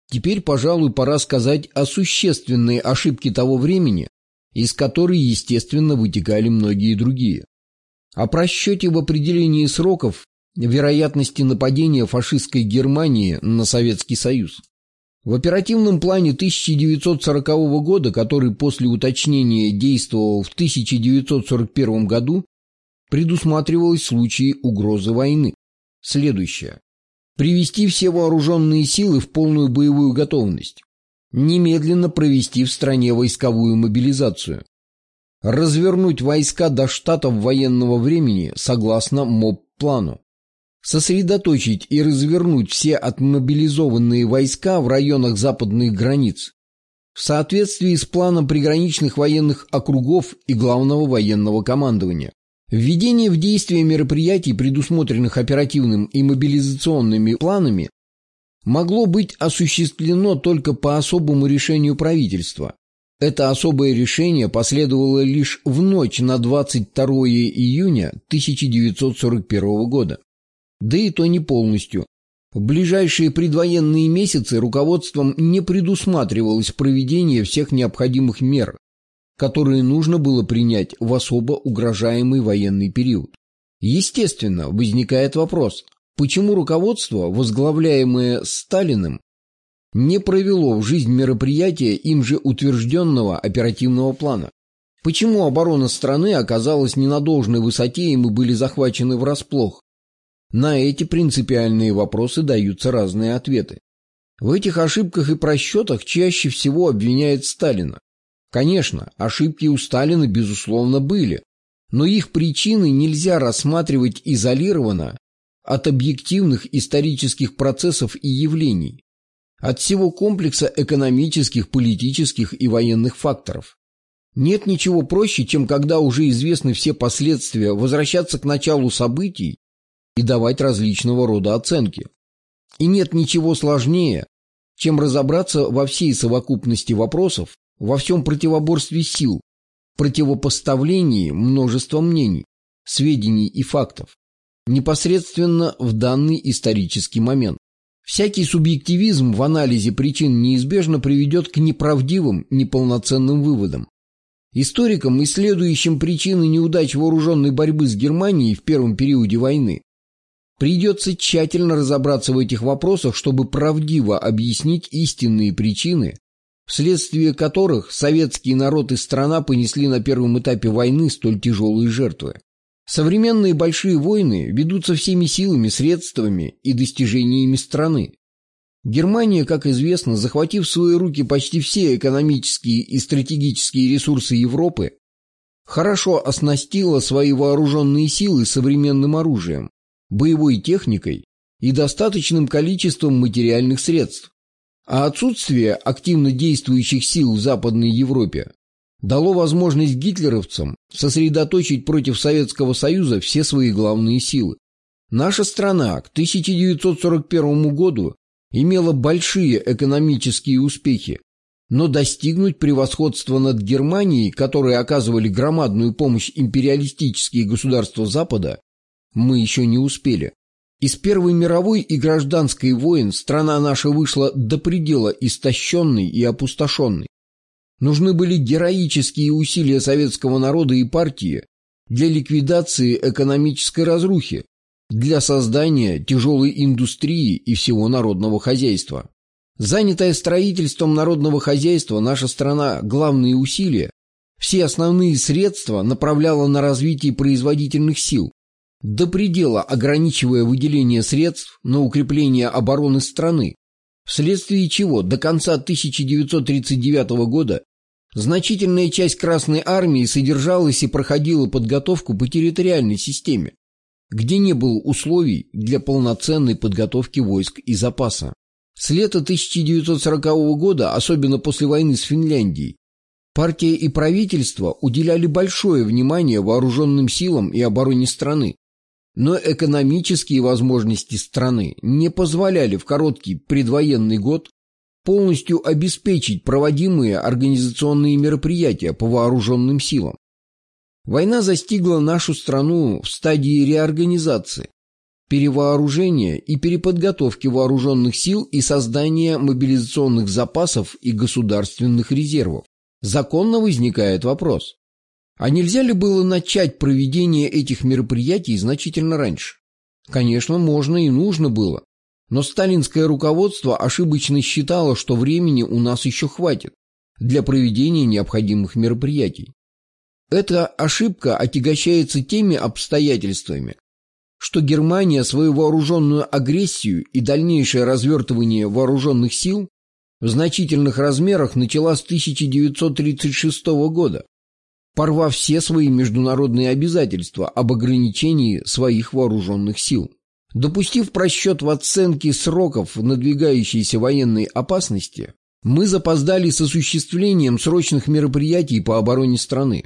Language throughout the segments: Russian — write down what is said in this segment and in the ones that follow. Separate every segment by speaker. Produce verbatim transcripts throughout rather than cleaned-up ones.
Speaker 1: Теперь, пожалуй, пора сказать о существенной ошибке того времени, из которой, естественно, вытекали многие другие. О просчете в определении сроков вероятности нападения фашистской Германии на Советский Союз. В оперативном плане тысяча девятьсот сорокового года, который после уточнения действовал в тысяча девятьсот сорок первом году, предусматривалось случаи угрозы войны. Следующее. Привести все вооруженные силы в полную боевую готовность. Немедленно провести в стране войсковую мобилизацию. Развернуть войска до штатов военного времени согласно МОБ-плану. Сосредоточить и развернуть все отмобилизованные войска в районах западных границ в соответствии с планом приграничных военных округов и Главного военного командования. Введение в действие мероприятий, предусмотренных оперативным и мобилизационными планами, могло быть осуществлено только по особому решению правительства. Это особое решение последовало лишь в ночь на двадцать второе июня тысяча девятьсот сорок первого года. Да и то не полностью. В ближайшие предвоенные месяцы руководством не предусматривалось проведение всех необходимых мер, которые нужно было принять в особо угрожаемый военный период. Естественно, возникает вопрос, почему руководство, возглавляемое Сталиным, не провело в жизнь мероприятия им же утвержденного оперативного плана? Почему оборона страны оказалась не на должной высоте и мы были захвачены врасплох? На эти принципиальные вопросы даются разные ответы. В этих ошибках и просчетах чаще всего обвиняют Сталина. Конечно, ошибки у Сталина, безусловно, были, но их причины нельзя рассматривать изолированно от объективных исторических процессов и явлений, от всего комплекса экономических, политических и военных факторов. Нет ничего проще, чем когда уже известны все последствия, возвращаться к началу событий и давать различного рода оценки. И нет ничего сложнее, чем разобраться во всей совокупности вопросов, во всем противоборстве сил, противопоставлении множества мнений, сведений и фактов, непосредственно в данный исторический момент. Всякий субъективизм в анализе причин неизбежно приведет к неправдивым, неполноценным выводам. Историкам, исследующим причины неудач вооруженной борьбы с Германией в первом периоде войны, придется тщательно разобраться в этих вопросах, чтобы правдиво объяснить истинные причины, вследствие которых советский народ и страна понесли на первом этапе войны столь тяжелые жертвы. Современные большие войны ведутся всеми силами, средствами и достижениями страны. Германия, как известно, захватив в свои руки почти все экономические и стратегические ресурсы Европы, хорошо оснастила свои вооруженные силы современным оружием, боевой техникой и достаточным количеством материальных средств. А отсутствие активно действующих сил в Западной Европе дало возможность гитлеровцам сосредоточить против Советского Союза все свои главные силы. Наша страна к тысяча девятьсот сорок первому году имела большие экономические успехи, но достигнуть превосходства над Германией, которые оказывали громадную помощь империалистические государства Запада, мы еще не успели. Из Первой мировой и гражданской войн страна наша вышла до предела истощенной и опустошенной. Нужны были героические усилия советского народа и партии для ликвидации экономической разрухи, для создания тяжелой индустрии и всего народного хозяйства. Занятая строительством народного хозяйства, наша страна главные усилия, все основные средства направляла на развитие производительных сил, до предела ограничивая выделение средств на укрепление обороны страны, вследствие чего до конца тысяча девятьсот тридцать девятого года значительная часть Красной Армии содержалась и проходила подготовку по территориальной системе, где не было условий для полноценной подготовки войск и запаса. С лета тысяча девятьсот сорокового года, особенно после войны с Финляндией, партия и правительство уделяли большое внимание вооруженным силам и обороне страны. Но экономические возможности страны не позволяли в короткий предвоенный год полностью обеспечить проводимые организационные мероприятия по вооруженным силам. Война застигла нашу страну в стадии реорганизации. перевооружения и переподготовки вооруженных сил и создания мобилизационных запасов и государственных резервов. Законно возникает вопрос: а нельзя ли было начать проведение этих мероприятий значительно раньше? Конечно, можно и нужно было, но сталинское руководство ошибочно считало, что времени у нас еще хватит для проведения необходимых мероприятий. Эта ошибка отягощается теми обстоятельствами, что Германия свою вооруженную агрессию и дальнейшее развертывание вооруженных сил в значительных размерах начала с тысяча девятьсот тридцать шестого года, порвав все свои международные обязательства об ограничении своих вооруженных сил. Допустив просчет в оценке сроков надвигающейся военной опасности, мы запоздали с осуществлением срочных мероприятий по обороне страны.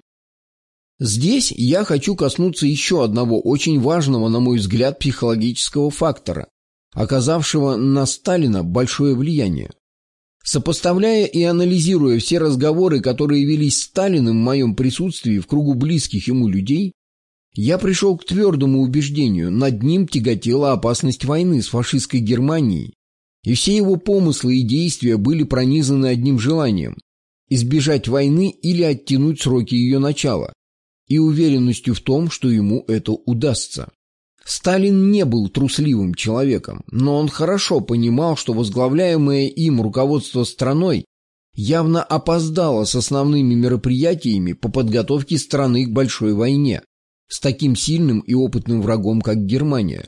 Speaker 1: Здесь я хочу коснуться еще одного очень важного, на мой взгляд, психологического фактора, оказавшего на Сталина большое влияние. Сопоставляя и анализируя все разговоры, которые велись Сталиным в моем присутствии в кругу близких ему людей, я пришел к твердому убеждению: над ним тяготела опасность войны с фашистской Германией, и все его помыслы и действия были пронизаны одним желанием – избежать войны или оттянуть сроки ее начала, и уверенностью в том, что ему это удастся. Сталин не был трусливым человеком, но он хорошо понимал, что возглавляемое им руководство страной явно опоздало с основными мероприятиями по подготовке страны к большой войне с таким сильным и опытным врагом, как Германия.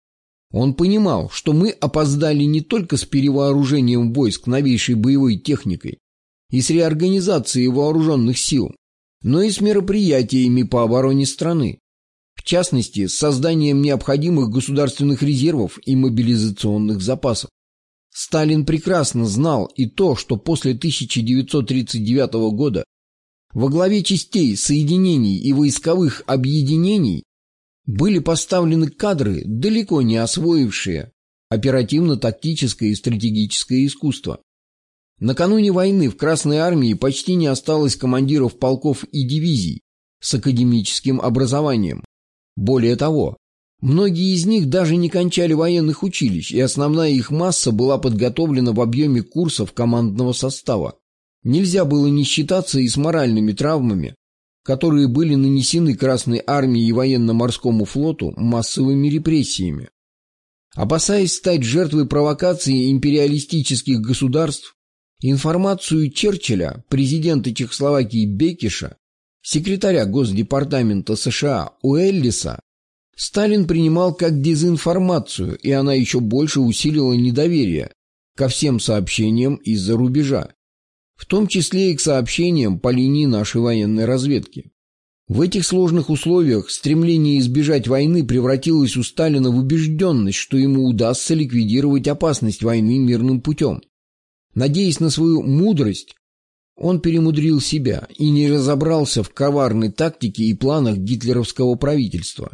Speaker 1: Он понимал, что мы опоздали не только с перевооружением войск новейшей боевой техникой и с реорганизацией вооруженных сил, но и с мероприятиями по обороне страны, в частности, с созданием необходимых государственных резервов и мобилизационных запасов. Сталин прекрасно знал и то, что после тысяча девятьсот тридцать девятого года во главе частей, соединений и войсковых объединений были поставлены кадры, далеко не освоившие оперативно-тактическое и стратегическое искусство. Накануне войны в Красной армии почти не осталось командиров полков и дивизий с академическим образованием. Более того, многие из них даже не кончали военных училищ, и основная их масса была подготовлена в объеме курсов командного состава. Нельзя было не считаться и с моральными травмами, которые были нанесены Красной армии и военно-морскому флоту массовыми репрессиями. Опасаясь стать жертвой провокации империалистических государств, информацию Черчилля, президента Чехословакии Беккеша, секретаря Госдепартамента США Уэллиса, Сталин принимал как дезинформацию, и она еще больше усилила недоверие ко всем сообщениям из-за рубежа, в том числе и к сообщениям по линии нашей военной разведки. В этих сложных условиях стремление избежать войны превратилось у Сталина в убежденность, что ему удастся ликвидировать опасность войны мирным путем. Надеясь на свою мудрость, он перемудрил себя и не разобрался в коварной тактике и планах гитлеровского правительства.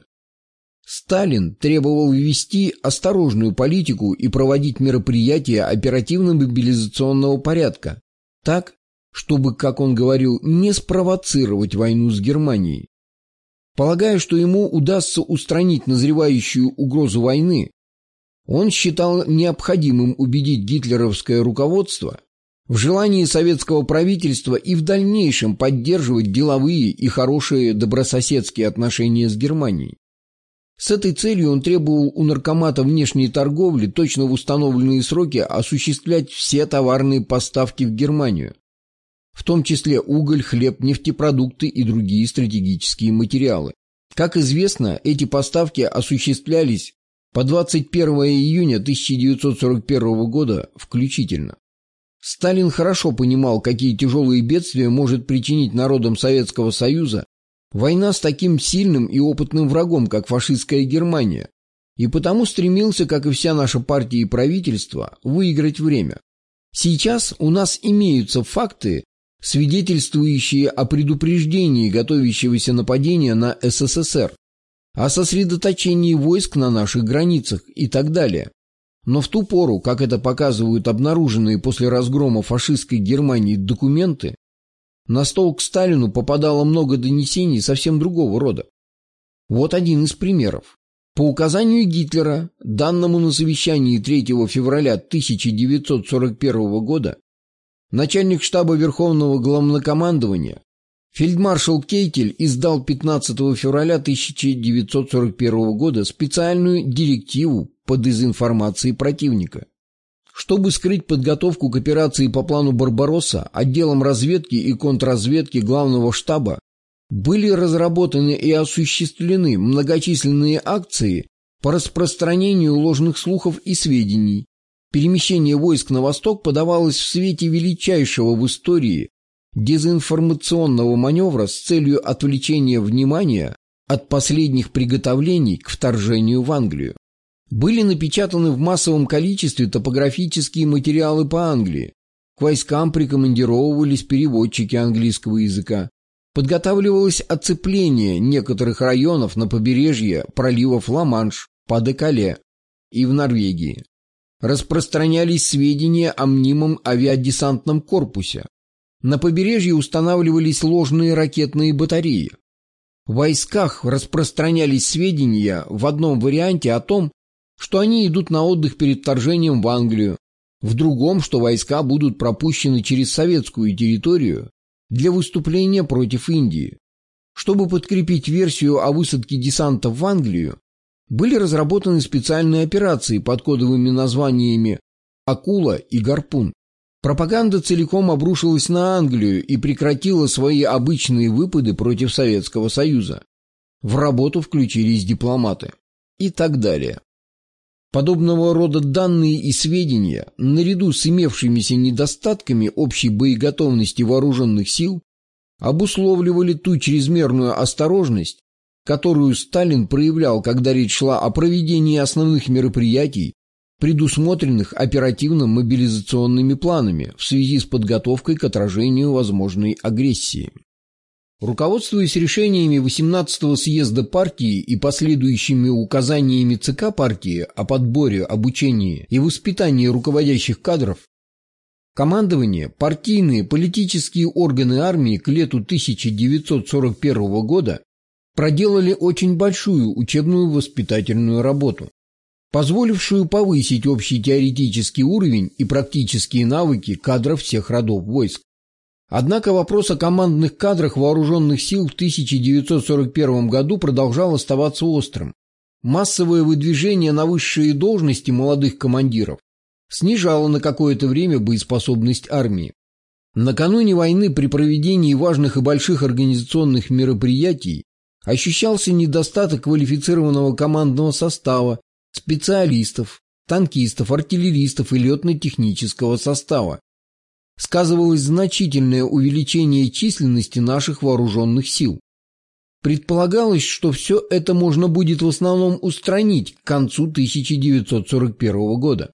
Speaker 1: Сталин требовал ввести осторожную политику и проводить мероприятия оперативно-мобилизационного порядка, так, чтобы, как он говорил, не спровоцировать войну с Германией. Полагая, что ему удастся устранить назревающую угрозу войны, он считал необходимым убедить гитлеровское руководство в желании советского правительства и в дальнейшем поддерживать деловые и хорошие добрососедские отношения с Германией. С этой целью он требовал у наркомата внешней торговли точно в установленные сроки осуществлять все товарные поставки в Германию, в том числе уголь, хлеб, нефтепродукты и другие стратегические материалы. Как известно, эти поставки осуществлялись по двадцать первое июня тысяча девятьсот сорок первого года включительно. Сталин хорошо понимал, какие тяжелые бедствия может причинить народам Советского Союза война с таким сильным и опытным врагом, как фашистская Германия, и потому стремился, как и вся наша партия и правительство, выиграть время. Сейчас у нас имеются факты, свидетельствующие о предупреждении готовящегося нападения на СССР, о сосредоточении войск на наших границах и так далее. Но в ту пору, как это показывают обнаруженные после разгрома фашистской Германии документы, на стол к Сталину попадало много донесений совсем другого рода. Вот один из примеров. По указанию Гитлера, данному на совещании третьего февраля тысяча девятьсот сорок первого года, начальник штаба Верховного Главнокомандования фельдмаршал Кейтель издал пятнадцатого февраля тысяча девятьсот сорок первого года специальную директиву по дезинформации противника. Чтобы скрыть подготовку к операции по плану «Барбаросса», отделом разведки и контрразведки Главного штаба были разработаны и осуществлены многочисленные акции по распространению ложных слухов и сведений. Перемещение войск на восток подавалось в свете величайшего в истории дезинформационного маневра с целью отвлечения внимания от последних приготовлений к вторжению в Англию. Были напечатаны в массовом количестве топографические материалы по Англии. К войскам прикомандировывались переводчики английского языка. Подготавливалось оцепление некоторых районов на побережье проливов Ла-Манш, Па-де-Кале и в Норвегии. Распространялись сведения о мнимом авиадесантном корпусе. На побережье устанавливались ложные ракетные батареи. В войсках распространялись сведения в одном варианте о том, что они идут на отдых перед вторжением в Англию, в другом, что войска будут пропущены через советскую территорию для выступления против Индии. Чтобы подкрепить версию о высадке десанта в Англию, были разработаны специальные операции под кодовыми названиями «Акула» и «Гарпун». Пропаганда целиком обрушилась на Англию и прекратила свои обычные выпады против Советского Союза. В работу включились дипломаты и так далее. Подобного рода данные и сведения, наряду с имевшимися недостатками общей боеготовности вооруженных сил, обусловливали ту чрезмерную осторожность, которую Сталин проявлял, когда речь шла о проведении основных мероприятий, предусмотренных оперативно-мобилизационными планами в связи с подготовкой к отражению возможной агрессии. Руководствуясь решениями восемнадцатого съезда партии и последующими указаниями ЦК партии о подборе, обучении и воспитании руководящих кадров, командование, партийные, политические органы армии к лету тысяча девятьсот сорок первого года проделали очень большую учебную воспитательную работу, позволившую повысить общий теоретический уровень и практические навыки кадров всех родов войск. Однако вопрос о командных кадрах вооруженных сил в тысяча девятьсот сорок первом году продолжал оставаться острым. Массовое выдвижение на высшие должности молодых командиров снижало на какое-то время боеспособность армии. Накануне войны при проведении важных и больших организационных мероприятий ощущался недостаток квалифицированного командного состава, специалистов, танкистов, артиллеристов и летно-технического состава. Сказывалось значительное увеличение численности наших вооруженных сил. Предполагалось, что все это можно будет в основном устранить к концу тысяча девятьсот сорок первого года.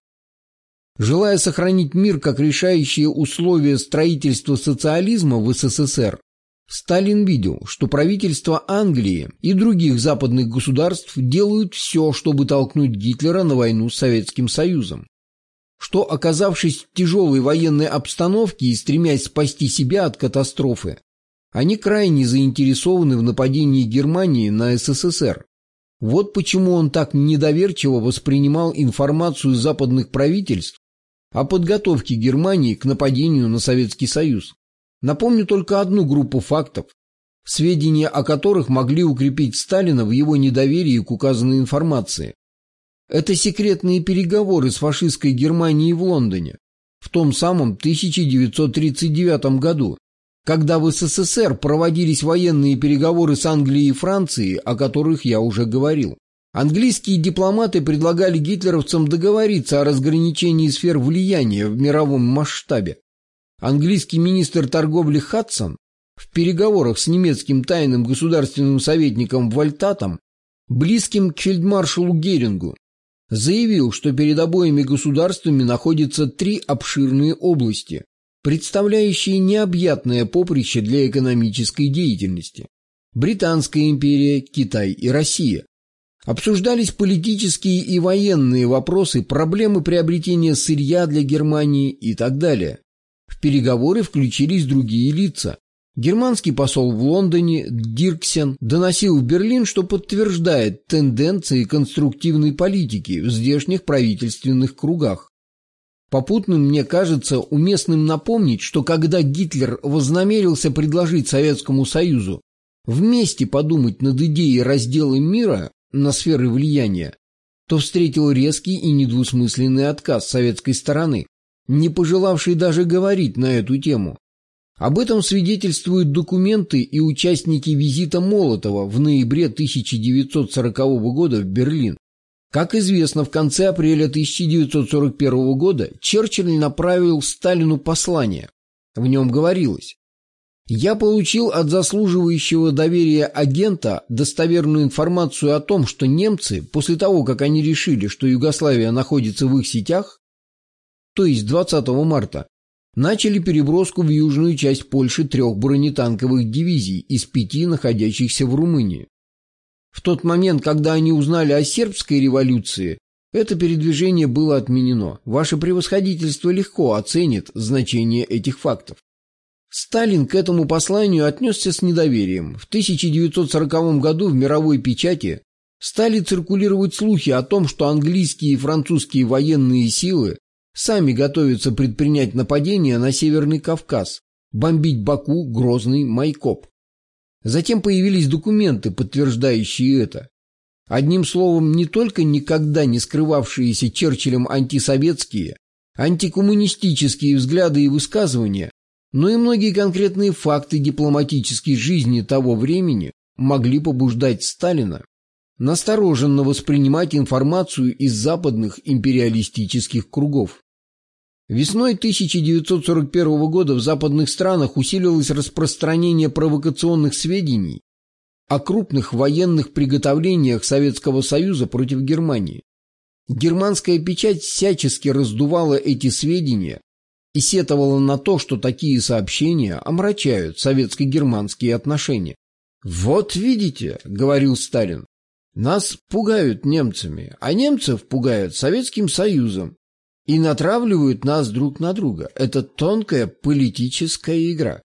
Speaker 1: Желая сохранить мир как решающее условие строительства социализма в СССР, Сталин видел, что правительства Англии и других западных государств делают все, чтобы толкнуть Гитлера на войну с Советским Союзом, что, оказавшись в тяжелой военной обстановке и стремясь спасти себя от катастрофы, они крайне заинтересованы в нападении Германии на СССР. Вот почему он так недоверчиво воспринимал информацию западных правительств о подготовке Германии к нападению на Советский Союз. Напомню только одну группу фактов, сведения о которых могли укрепить Сталина в его недоверии к указанной информации. Это секретные переговоры с фашистской Германией в Лондоне в том самом тысяча девятьсот тридцать девятом году, когда в СССР проводились военные переговоры с Англией и Францией, о которых я уже говорил. Английские дипломаты предлагали гитлеровцам договориться о разграничении сфер влияния в мировом масштабе. Английский министр торговли Хадсон в переговорах с немецким тайным государственным советником Вальтатом, близким к фельдмаршалу Герингу, заявил, что перед обоими государствами находятся три обширные области, представляющие необъятное поприще для экономической деятельности: Британская империя, Китай и Россия. Обсуждались политические и военные вопросы, проблемы приобретения сырья для Германии и так далее. В переговоры включились другие лица, Германский посол в Лондоне Дирксен доносил в Берлин, что подтверждает тенденции конструктивной политики в здешних правительственных кругах. Попутно мне кажется уместным напомнить, что когда Гитлер вознамерился предложить Советскому Союзу вместе подумать над идеей раздела мира на сферы влияния, то встретил резкий и недвусмысленный отказ советской стороны, не пожелавшей даже говорить на эту тему. Об этом свидетельствуют документы и участники визита Молотова в ноябре тысяча девятьсот сорокового года в Берлин. Как известно, в конце апреля тысяча девятьсот сорок первого года Черчилль направил Сталину послание. В нем говорилось: «Я получил от заслуживающего доверия агента достоверную информацию о том, что немцы, после того, как они решили, что Югославия находится в их сетях, то есть двадцатого марта, начали переброску в южную часть Польши трех бронетанковых дивизий из пяти, находящихся в Румынии. В тот момент, когда они узнали о сербской революции, это передвижение было отменено. Ваше превосходительство легко оценит значение этих фактов». Сталин к этому посланию отнесся с недоверием. В тысяча девятьсот сороковом году в мировой печати стали циркулировать слухи о том, что английские и французские военные силы сами готовятся предпринять нападение на Северный Кавказ, бомбить Баку, Грозный, Майкоп. Затем появились документы, подтверждающие это. Одним словом, не только никогда не скрывавшиеся Черчиллем антисоветские, антикоммунистические взгляды и высказывания, но и многие конкретные факты дипломатической жизни того времени могли побуждать Сталина настороженно воспринимать информацию из западных империалистических кругов. Весной тысяча девятьсот сорок первого года в западных странах усилилось распространение провокационных сведений о крупных военных приготовлениях Советского Союза против Германии. Германская печать всячески раздувала эти сведения и сетовала на то, что такие сообщения омрачают советско-германские отношения. «Вот видите», — говорил Сталин, — «нас пугают немцами, а немцев пугают Советским Союзом и натравливают нас друг на друга. Это тонкая политическая игра».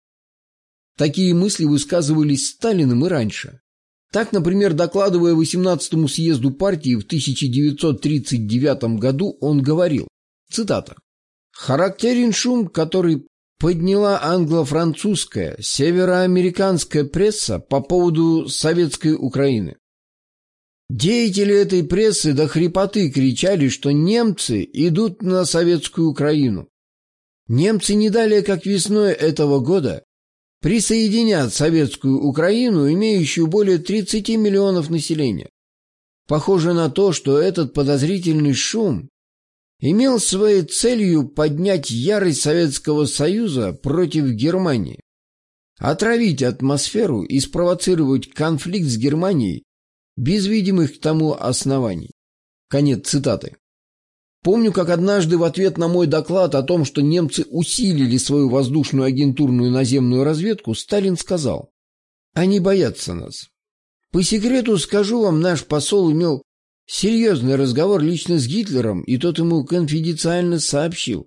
Speaker 1: Такие мысли высказывались Сталиным и раньше. Так, например, докладывая восемнадцатому съезду партии в тысяча девятьсот тридцать девятом году, он говорил, цитата: «Характерен шум, который подняла англо-французская, североамериканская пресса по поводу советской Украины. Деятели этой прессы до хрипоты кричали, что немцы идут на советскую Украину. Немцы не далее, как весной этого года, присоединят советскую Украину, имеющую более тридцати миллионов населения. Похоже на то, что этот подозрительный шум имел своей целью поднять ярость Советского Союза против Германии, отравить атмосферу и спровоцировать конфликт с Германией без видимых к тому оснований». Конец цитаты. Помню, как однажды в ответ на мой доклад о том, что немцы усилили свою воздушную агентурную наземную разведку, Сталин сказал: «Они боятся нас. По секрету скажу вам, наш посол имел серьезный разговор лично с Гитлером, и тот ему конфиденциально сообщил: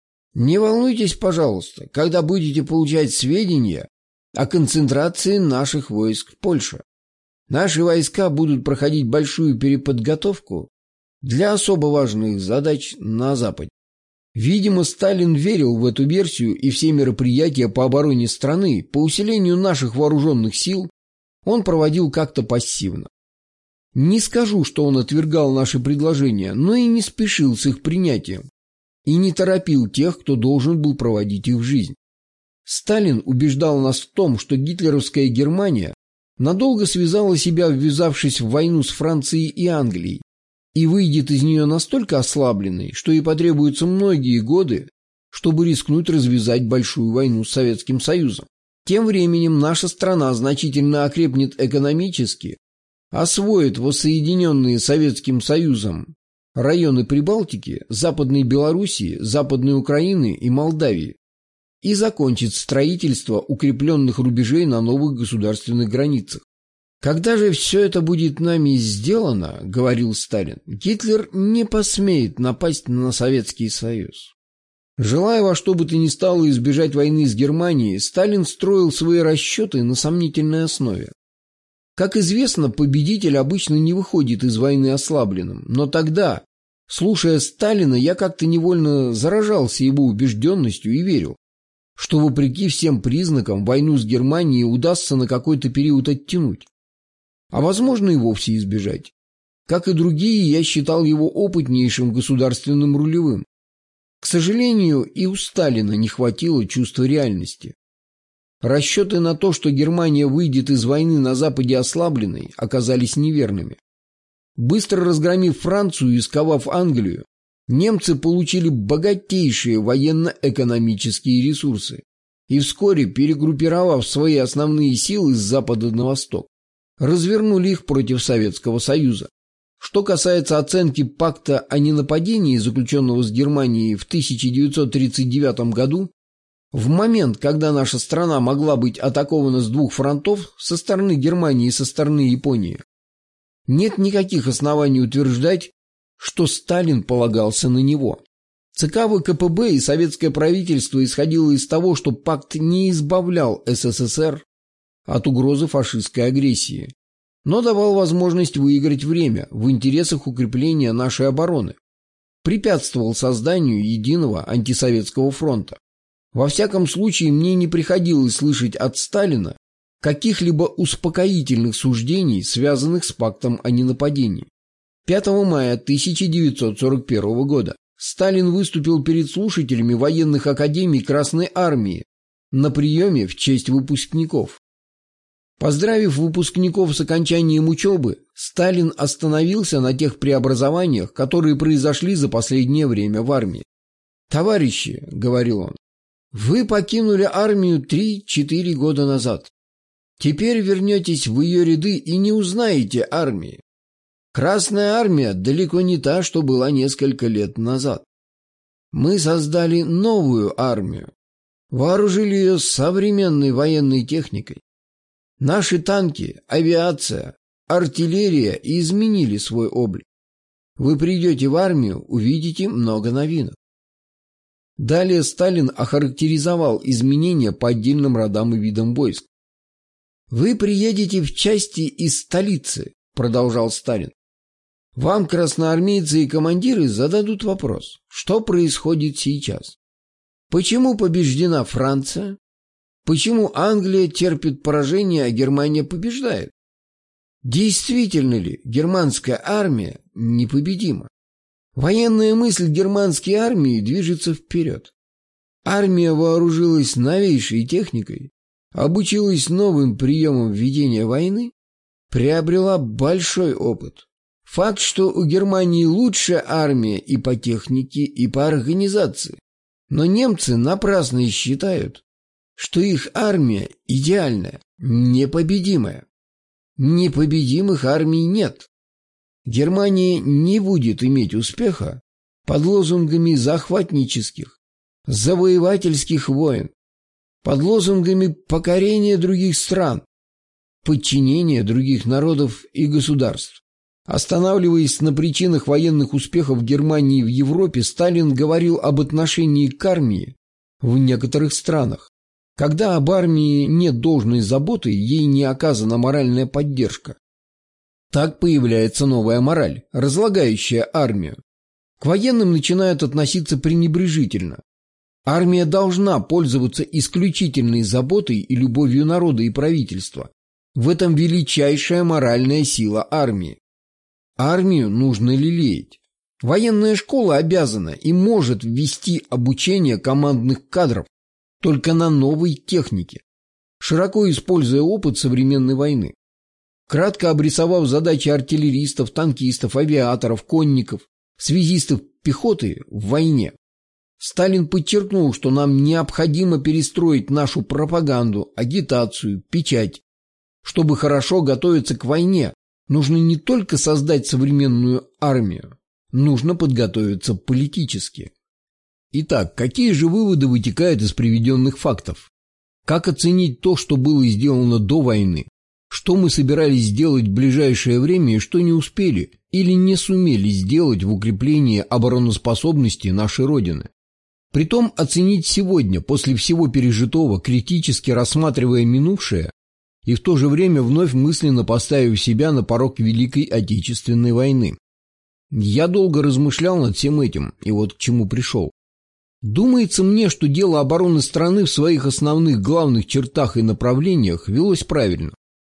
Speaker 1: не волнуйтесь, пожалуйста, когда будете получать сведения о концентрации наших войск в Польше. Наши войска будут проходить большую переподготовку для особо важных задач на Западе». Видимо, Сталин верил в эту версию, и все мероприятия по обороне страны, по усилению наших вооруженных сил он проводил как-то пассивно. Не скажу, что он отвергал наши предложения, но и не спешил с их принятием, и не торопил тех, кто должен был проводить их в жизнь. Сталин убеждал нас в том, что гитлеровская Германия надолго связала себя, ввязавшись в войну с Францией и Англией, и выйдет из нее настолько ослабленной, что ей потребуются многие годы, чтобы рискнуть развязать большую войну с Советским Союзом. Тем временем наша страна значительно окрепнет экономически, освоит воссоединенные Советским Союзом районы Прибалтики, Западной Белоруссии, Западной Украины и Молдавии и закончит строительство укрепленных рубежей на новых государственных границах. «Когда же все это будет нами сделано, — говорил Сталин, — Гитлер не посмеет напасть на Советский Союз. Желая во что бы то ни стало избежать войны с Германией, Сталин строил свои расчеты на сомнительной основе. Как известно, победитель обычно не выходит из войны ослабленным, но тогда, слушая Сталина, я как-то невольно заражался его убежденностью и верил, что вопреки всем признакам войну с Германией удастся на какой-то период оттянуть, а возможно и вовсе избежать. Как и другие, я считал его опытнейшим государственным рулевым. К сожалению, и у Сталина не хватило чувства реальности. Расчеты на то, что Германия выйдет из войны на Западе ослабленной, оказались неверными. Быстро разгромив Францию и сковав Англию, немцы получили богатейшие военно-экономические ресурсы и вскоре, перегруппировав свои основные силы с запада на восток, развернули их против Советского Союза. Что касается оценки пакта о ненападении, заключенного с Германией в тысяча девятьсот тридцать девятом году, в момент, когда наша страна могла быть атакована с двух фронтов, со стороны Германии и со стороны Японии, нет никаких оснований утверждать, что Сталин полагался на него. ЦК ВКПБ и советское правительство исходило из того, что пакт не избавлял СССР от угрозы фашистской агрессии, но давал возможность выиграть время в интересах укрепления нашей обороны, препятствовал созданию единого антисоветского фронта. Во всяком случае, мне не приходилось слышать от Сталина каких-либо успокоительных суждений, связанных с пактом о ненападении. пятого мая тысяча девятьсот сорок первого года Сталин выступил перед слушателями военных академий Красной Армии на приеме в честь выпускников. Поздравив выпускников с окончанием учебы, Сталин остановился на тех преобразованиях, которые произошли за последнее время в армии. «Товарищи», — говорил он, — «вы покинули армию три-четыре года назад. Теперь вернетесь в ее ряды и не узнаете армии. Красная армия далеко не та, что была несколько лет назад. Мы создали новую армию, вооружили ее современной военной техникой. Наши танки, авиация, артиллерия изменили свой облик. Вы придете в армию, увидите много новинок». Далее Сталин охарактеризовал изменения по отдельным родам и видам войск. «Вы приедете в части из столицы», — продолжал Сталин. «Вам красноармейцы и командиры зададут вопрос, что происходит сейчас? Почему побеждена Франция? Почему Англия терпит поражение, а Германия побеждает? Действительно ли германская армия непобедима? Военная мысль германской армии движется вперед. Армия вооружилась новейшей техникой, обучилась новым приемам ведения войны, приобрела большой опыт. Факт, что у Германии лучшая армия и по технике, и по организации. Но немцы напрасно считают, что их армия идеальная, непобедимая. Непобедимых армий нет. Германия не будет иметь успеха под лозунгами захватнических, завоевательских войн, под лозунгами покорения других стран, подчинения других народов и государств. Останавливаясь на причинах военных успехов Германии в Европе, Сталин говорил об отношении к армии в некоторых странах. Когда об армии нет должной заботы, ей не оказана моральная поддержка. Так появляется новая мораль, разлагающая армию. К военным начинают относиться пренебрежительно. Армия должна пользоваться исключительной заботой и любовью народа и правительства. В этом величайшая моральная сила армии. Армию нужно лелеять. Военная школа обязана и может ввести обучение командных кадров только на новой технике, широко используя опыт современной войны. Кратко обрисовав задачи артиллеристов, танкистов, авиаторов, конников, связистов пехоты в войне, Сталин подчеркнул, что нам необходимо перестроить нашу пропаганду, агитацию, печать. Чтобы хорошо готовиться к войне, нужно не только создать современную армию, нужно подготовиться политически. Итак, какие же выводы вытекают из приведенных фактов? Как оценить то, что было сделано до войны? Что мы собирались сделать в ближайшее время и что не успели или не сумели сделать в укреплении обороноспособности нашей Родины? Притом оценить сегодня, после всего пережитого, критически рассматривая минувшее, и в то же время вновь мысленно поставив себя на порог Великой Отечественной войны. Я долго размышлял над всем этим, и вот к чему пришел. Думается мне, что дело обороны страны в своих основных главных чертах и направлениях велось правильно.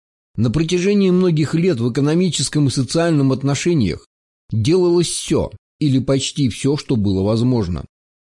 Speaker 1: На протяжении многих лет в экономическом и социальном отношениях делалось все, или почти все, что было возможно.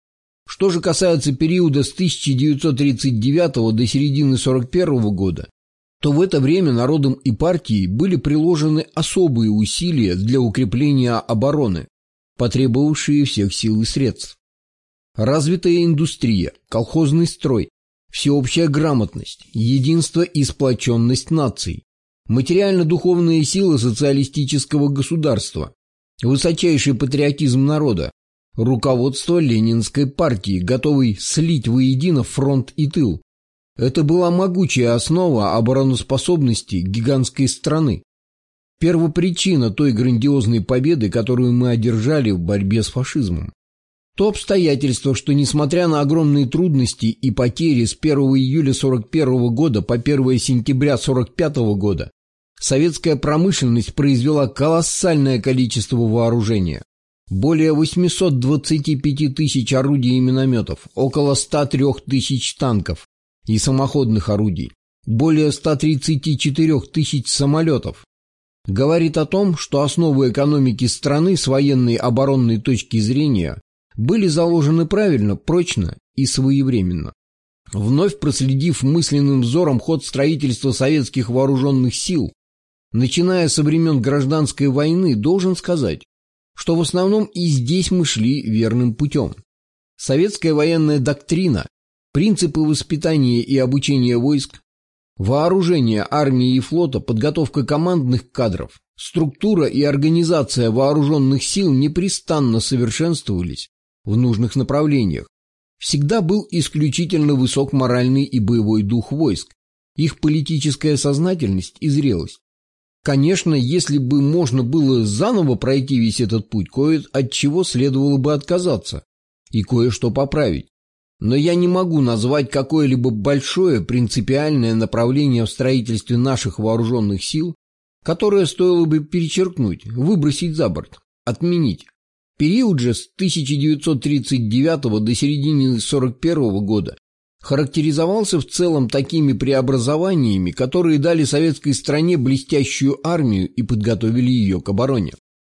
Speaker 1: Что же касается периода с тысяча девятьсот тридцать девятого до середины сорок первого года, то в это время народом и партией были приложены особые усилия для укрепления обороны, потребовавшие всех сил и средств. Развитая индустрия, колхозный строй, всеобщая грамотность, единство и сплоченность наций, материально-духовные силы социалистического государства, высочайший патриотизм народа, руководство Ленинской партии, готовый слить воедино фронт и тыл. Это была могучая основа обороноспособности гигантской страны. Первопричина той грандиозной победы, которую мы одержали в борьбе с фашизмом. То обстоятельство, что несмотря на огромные трудности и потери с первого июля сорок первого года по первое сентября сорок пятого года, советская промышленность произвела колоссальное количество вооружения. Более восемьсот двадцать пять тысяч орудий и минометов, около ста трёх тысяч танков и самоходных орудий, более ста тридцати четырёх тысяч самолетов, говорит о том, что основы экономики страны с военной оборонной точки зрения были заложены правильно, прочно и своевременно. Вновь проследив мысленным взором ход строительства советских вооруженных сил, начиная со времен гражданской войны, должен сказать, что в основном и здесь мы шли верным путем. Советская военная доктрина, принципы воспитания и обучения войск, вооружение армии и флота, подготовка командных кадров, структура и организация вооруженных сил непрестанно совершенствовались в нужных направлениях. Всегда был исключительно высок моральный и боевой дух войск, их политическая сознательность и зрелость. Конечно, если бы можно было заново пройти весь этот путь, кое от чего следовало бы отказаться и кое-что поправить. Но я не могу назвать какое-либо большое принципиальное направление в строительстве наших вооруженных сил, которое стоило бы перечеркнуть, выбросить за борт, отменить. Период же с тысяча девятьсот тридцать девятого до середины сорок первого года характеризовался в целом такими преобразованиями, которые дали советской стране блестящую армию и подготовили ее к обороне.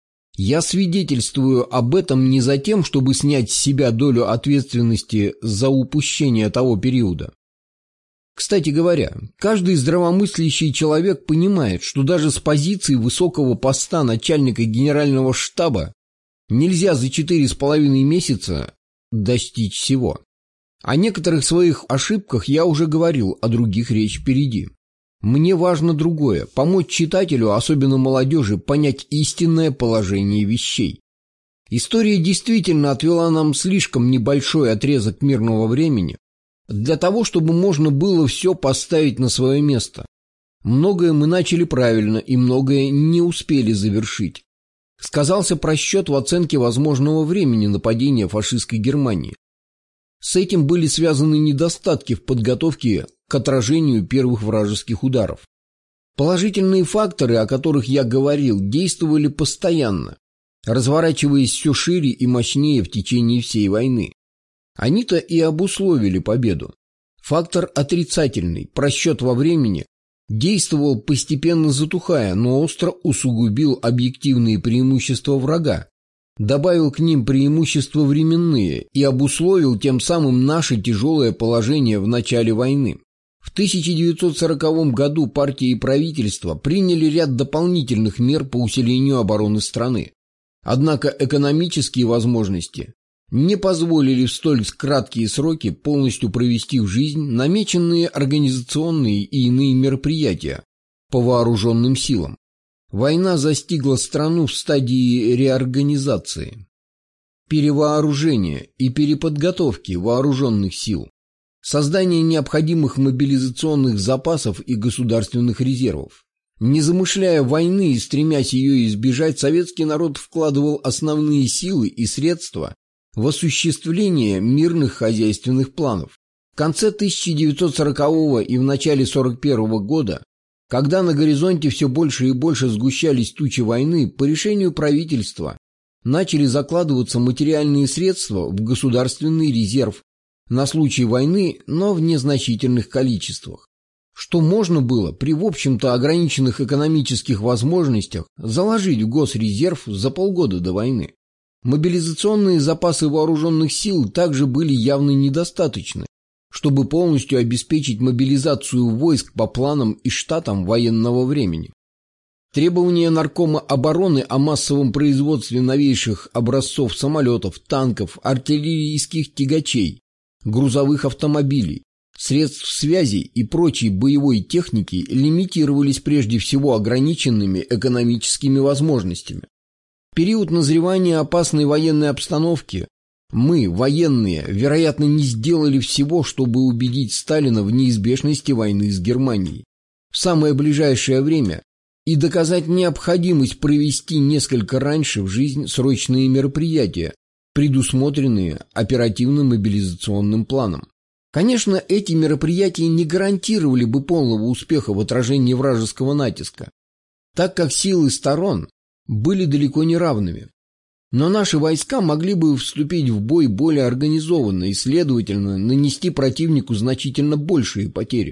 Speaker 1: Я свидетельствую об этом не за тем, чтобы снять с себя долю ответственности за упущение того периода. Кстати говоря, каждый здравомыслящий человек понимает, что даже с позиции высокого поста начальника генерального штаба нельзя за четыре с половиной месяца достичь всего. О некоторых своих ошибках я уже говорил, о других речь впереди. Мне важно другое – помочь читателю, особенно молодежи, понять истинное положение вещей. История действительно отвела нам слишком небольшой отрезок мирного времени для того, чтобы можно было все поставить на свое место. Многое мы начали правильно и многое не успели завершить. Сказался просчет в оценке возможного времени нападения фашистской Германии. С этим были связаны недостатки в подготовке к отражению первых вражеских ударов. Положительные факторы, о которых я говорил, действовали постоянно, разворачиваясь все шире и мощнее в течение всей войны. Они-то и обусловили победу. Фактор отрицательный, просчет во времени, действовал постепенно затухая, но остро усугубил объективные преимущества врага, добавил к ним преимущества временные и обусловил тем самым наше тяжелое положение в начале войны. В тысяча девятьсот сороковом году партия и правительство приняли ряд дополнительных мер по усилению обороны страны. Однако экономические возможности не позволили в столь краткие сроки полностью провести в жизнь намеченные организационные и иные мероприятия по вооруженным силам. Война застигла страну в стадии реорганизации, перевооружения и переподготовки вооруженных сил, создания необходимых мобилизационных запасов и государственных резервов. Не замышляя войны и стремясь ее избежать, советский народ вкладывал основные силы и средства в осуществление мирных хозяйственных планов. В конце тысяча девятьсот сорокового и в начале сорок первого года, когда на горизонте все больше и больше сгущались тучи войны, по решению правительства начали закладываться материальные средства в государственный резерв на случай войны, но в незначительных количествах, что можно было при, в общем-то, ограниченных экономических возможностях заложить в госрезерв за полгода до войны. Мобилизационные запасы вооруженных сил также были явно недостаточны, чтобы полностью обеспечить мобилизацию войск по планам и штатам военного времени. Требования Наркома обороны о массовом производстве новейших образцов самолетов, танков, артиллерийских тягачей, грузовых автомобилей, средств связи и прочей боевой техники лимитировались прежде всего ограниченными экономическими возможностями. В период назревания опасной военной обстановки мы, военные, вероятно, не сделали всего, чтобы убедить Сталина в неизбежности войны с Германией в самое ближайшее время и доказать необходимость провести несколько раньше в жизнь срочные мероприятия, предусмотренные оперативным мобилизационным планом. Конечно, эти мероприятия не гарантировали бы полного успеха в отражении вражеского натиска, так как силы сторон были далеко не равными. Но наши войска могли бы вступить в бой более организованно и, следовательно, нанести противнику значительно большие потери.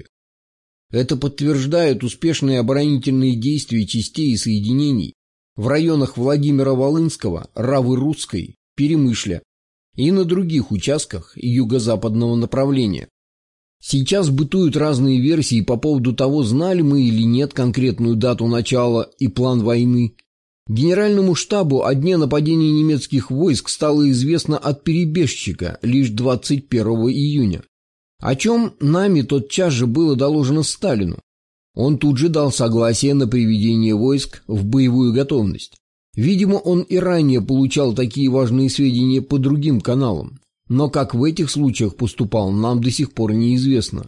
Speaker 1: Это подтверждают успешные оборонительные действия частей и соединений в районах Владимира-Волынского, Равы-Русской, Перемышля и на других участках юго-западного направления. Сейчас бытуют разные версии по поводу того, знали мы или нет конкретную дату начала и план войны. Генеральному штабу о дне нападения немецких войск стало известно от перебежчика лишь двадцать первого июня, о чем нами тотчас же было доложено Сталину. Он тут же дал согласие на приведение войск в боевую готовность. Видимо, он и ранее получал такие важные сведения по другим каналам, но как в этих случаях поступал, нам до сих пор неизвестно.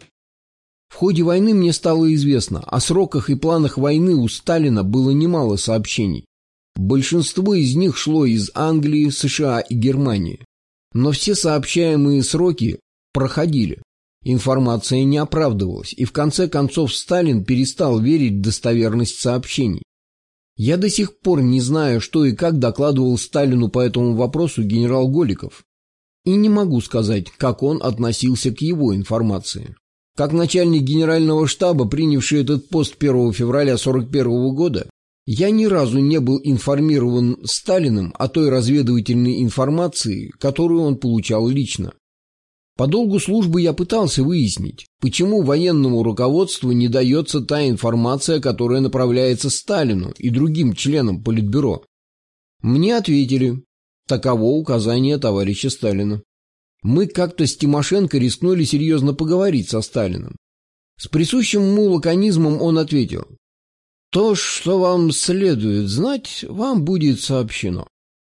Speaker 1: В ходе войны мне стало известно, о сроках и планах войны у Сталина было немало сообщений. Большинство из них шло из Англии, США и Германии. Но все сообщаемые сроки проходили. Информация не оправдывалась, и в конце концов Сталин перестал верить в достоверность сообщений. Я до сих пор не знаю, что и как докладывал Сталину по этому вопросу генерал Голиков. И не могу сказать, как он относился к его информации. Как начальник генерального штаба, принявший этот пост первого февраля сорок первого года, я ни разу не был информирован Сталиным о той разведывательной информации, которую он получал лично. По долгу службы я пытался выяснить, почему военному руководству не дается та информация, которая направляется Сталину и другим членам Политбюро. Мне ответили: таково указание товарища Сталина. Мы как-то с Тимошенко рискнули серьезно поговорить со Сталиным. С присущим ему лаконизмом он ответил: то, что вам следует знать, вам будет сообщено.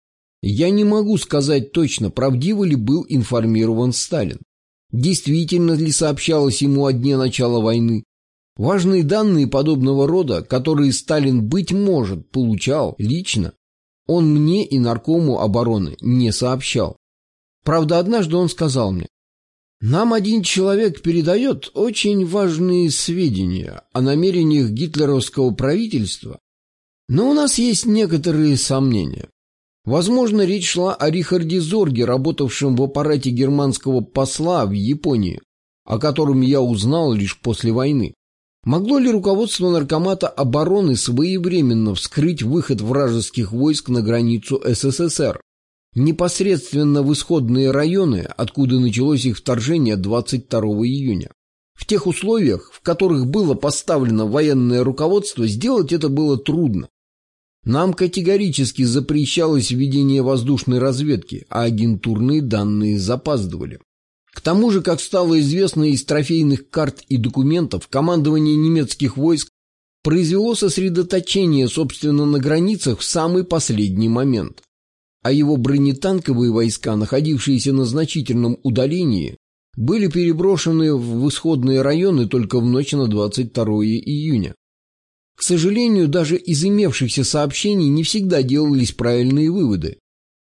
Speaker 1: Я не могу сказать точно, правдиво ли был информирован Сталин. Действительно ли сообщалось ему о дне начала войны. Важные данные подобного рода, которые Сталин, быть может, получал лично, он мне и Наркому обороны не сообщал. Правда, однажды он сказал мне: нам один человек передает очень важные сведения о намерениях гитлеровского правительства, но у нас есть некоторые сомнения. Возможно, речь шла о Рихарде Зорге, работавшем в аппарате германского посла в Японии, о котором я узнал лишь после войны. Могло ли руководство Наркомата обороны своевременно вскрыть выход вражеских войск на границу СССР, непосредственно в исходные районы, откуда началось их вторжение двадцать второго июня? В тех условиях, в которых было поставлено военное руководство, сделать это было трудно. Нам категорически запрещалось введение воздушной разведки, а агентурные данные запаздывали. К тому же, как стало известно из трофейных карт и документов, командование немецких войск произвело сосредоточение, собственно, на границах в самый последний момент, а его бронетанковые войска, находившиеся на значительном удалении, были переброшены в исходные районы только в ночь на двадцать второе июня. К сожалению, даже из имевшихся сообщений не всегда делались правильные выводы.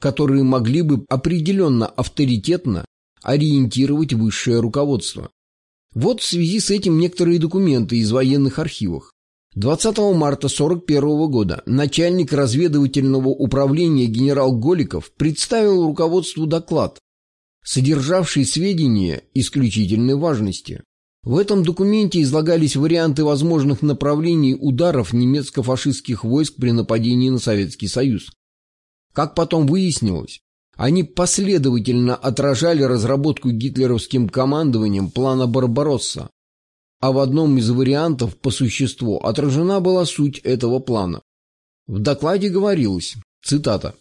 Speaker 1: которые могли бы определенно авторитетно ориентировать высшее руководство. Вот в связи с этим некоторые документы из военных архивов. двадцатого марта сорок первого года начальник разведывательного управления генерал Голиков представил руководству доклад, содержавший сведения исключительной важности. В этом документе излагались варианты возможных направлений ударов немецко-фашистских войск при нападении на Советский Союз. Как потом выяснилось, они последовательно отражали разработку гитлеровским командованием плана «Барбаросса», а в одном из вариантов по существу отражена была суть этого плана. В докладе говорилось, цитата,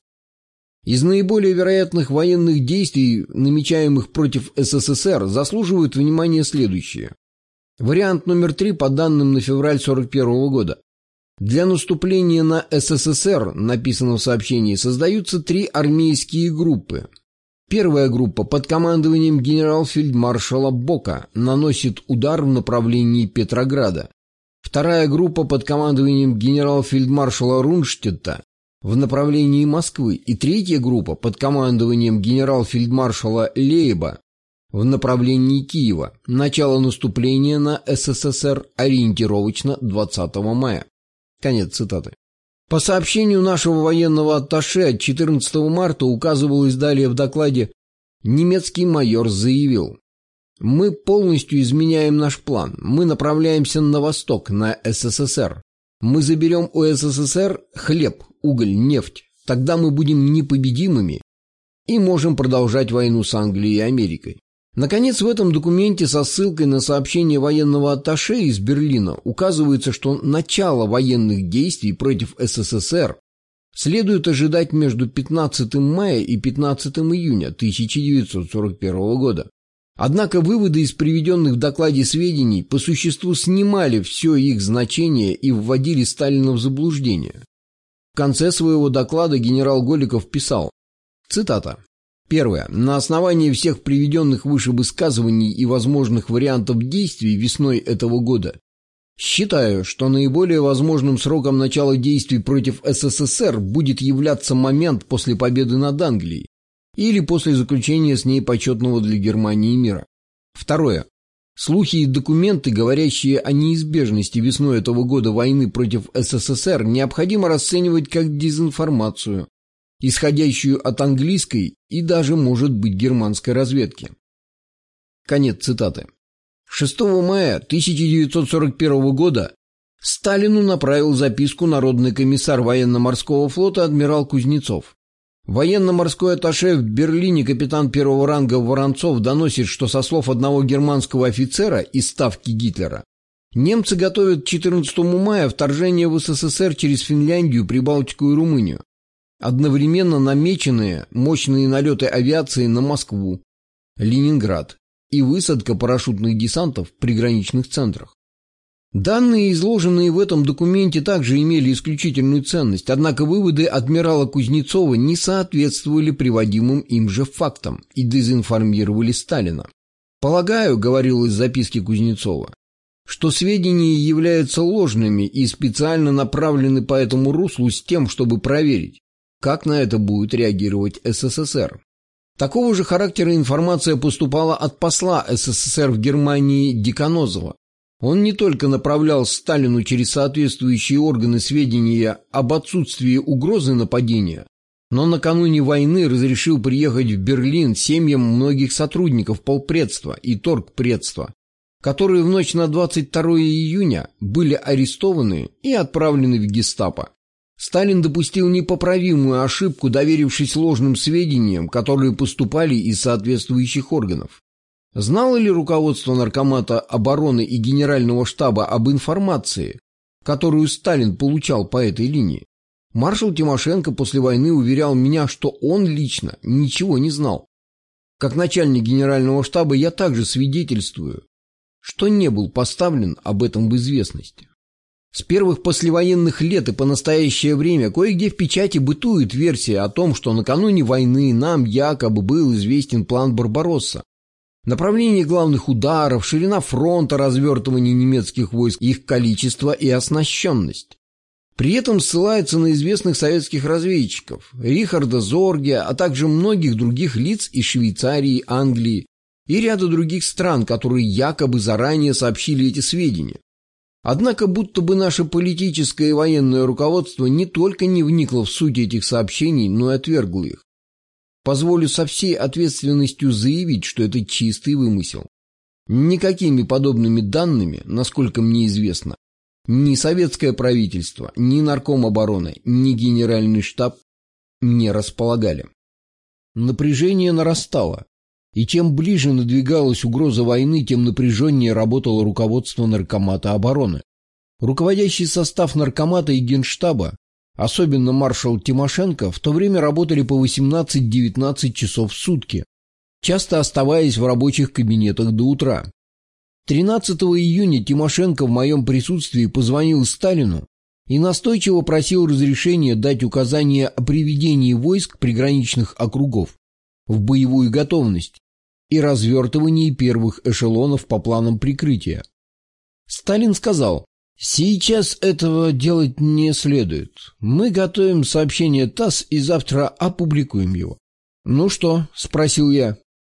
Speaker 1: «Из наиболее вероятных военных действий, намечаемых против СССР, заслуживают внимания следующие. Вариант номер три по данным на февраль сорок первого года. Для наступления на СССР, написано в сообщении, создаются три армейские группы. Первая группа под командованием генерал-фельдмаршала Бока наносит удар в направлении Петрограда. Вторая группа под командованием генерал-фельдмаршала Рунштедта в направлении Москвы. И третья группа под командованием генерал-фельдмаршала Лейба в направлении Киева. Начало наступления на СССР ориентировочно двадцатого мая. Конец цитаты. По сообщению нашего военного атташе от четырнадцатого марта указывалось далее в докладе, немецкий майор заявил: «Мы полностью изменяем наш план. Мы направляемся на восток, на СССР. Мы заберем у СССР хлеб, уголь, нефть. Тогда мы будем непобедимыми и можем продолжать войну с Англией и Америкой». Наконец, в этом документе со ссылкой на сообщение военного атташе из Берлина указывается, что начало военных действий против СССР следует ожидать между пятнадцатым мая и пятнадцатым июня тысяча девятьсот сорок первого года. Однако выводы из приведенных в докладе сведений по существу снимали все их значение и вводили Сталина в заблуждение. В конце своего доклада генерал Голиков писал, цитата, «Первое. На основании всех приведенных выше высказываний и возможных вариантов действий весной этого года считаю, что наиболее возможным сроком начала действий против СССР будет являться момент после победы над Англией или после заключения с ней почетного для Германии мира. Второе. Слухи и документы, говорящие о неизбежности весной этого года войны против СССР, необходимо расценивать как дезинформацию, исходящую от английской и даже, может быть, германской разведки». Конец цитаты. шестого мая тысяча девятьсот сорок первого года Сталину направил записку народный комиссар военно-морского флота адмирал Кузнецов. Военно-морской атташе в Берлине капитан первого ранга Воронцов доносит, что со слов одного германского офицера из ставки Гитлера, немцы готовят к четырнадцатому мая вторжение в СССР через Финляндию, Прибалтику и Румынию. Одновременно намеченные мощные налеты авиации на Москву, Ленинград и высадка парашютных десантов в приграничных центрах. Данные, изложенные в этом документе, также имели исключительную ценность, однако выводы адмирала Кузнецова не соответствовали приводимым им же фактам и дезинформировали Сталина. «Полагаю, — говорил из записки Кузнецова, — что сведения являются ложными и специально направлены по этому руслу с тем, чтобы проверить, как на это будет реагировать СССР». Такого же характера информация поступала от посла СССР в Германии Деканозова. Он не только направлял Сталину через соответствующие органы сведения об отсутствии угрозы нападения, но накануне войны разрешил приехать в Берлин семьям многих сотрудников полпредства и торгпредства, которые в ночь на двадцать второе июня были арестованы и отправлены в гестапо. Сталин допустил непоправимую ошибку, доверившись ложным сведениям, которые поступали из соответствующих органов. Знало ли руководство Наркомата обороны и Генерального штаба об информации, которую Сталин получал по этой линии? Маршал Тимошенко после войны уверял меня, что он лично ничего не знал. Как начальник Генерального штаба я также свидетельствую, что не был поставлен об этом в известность. С первых послевоенных лет и по настоящее время кое-где в печати бытует версия о том, что накануне войны нам якобы был известен план Барбаросса. Направление главных ударов, ширина фронта развертывания немецких войск, их количество и оснащенность. При этом ссылается на известных советских разведчиков Рихарда Зорге, а также многих других лиц из Швейцарии, Англии и ряда других стран, которые якобы заранее сообщили эти сведения. Однако будто бы наше политическое и военное руководство не только не вникло в суть этих сообщений, но и отвергло их. Позволю со всей ответственностью заявить, что это чистый вымысел. Никакими подобными данными, насколько мне известно, ни советское правительство, ни Нарком обороны, ни Генеральный штаб не располагали. Напряжение нарастало, и чем ближе надвигалась угроза войны, тем напряженнее работало руководство Наркомата обороны. Руководящий состав Наркомата и Генштаба, особенно маршал Тимошенко, в то время работали по восемнадцать-девятнадцать часов в сутки, часто оставаясь в рабочих кабинетах до утра. тринадцатого июня Тимошенко в моем присутствии позвонил Сталину и настойчиво просил разрешения дать указания о приведении войск приграничных округов в боевую готовность и развертывании первых эшелонов по планам прикрытия. Сталин сказал: «Сейчас этого делать не следует. Мы готовим сообщение ТАСС и завтра опубликуем его». «Ну что?» – спросил я.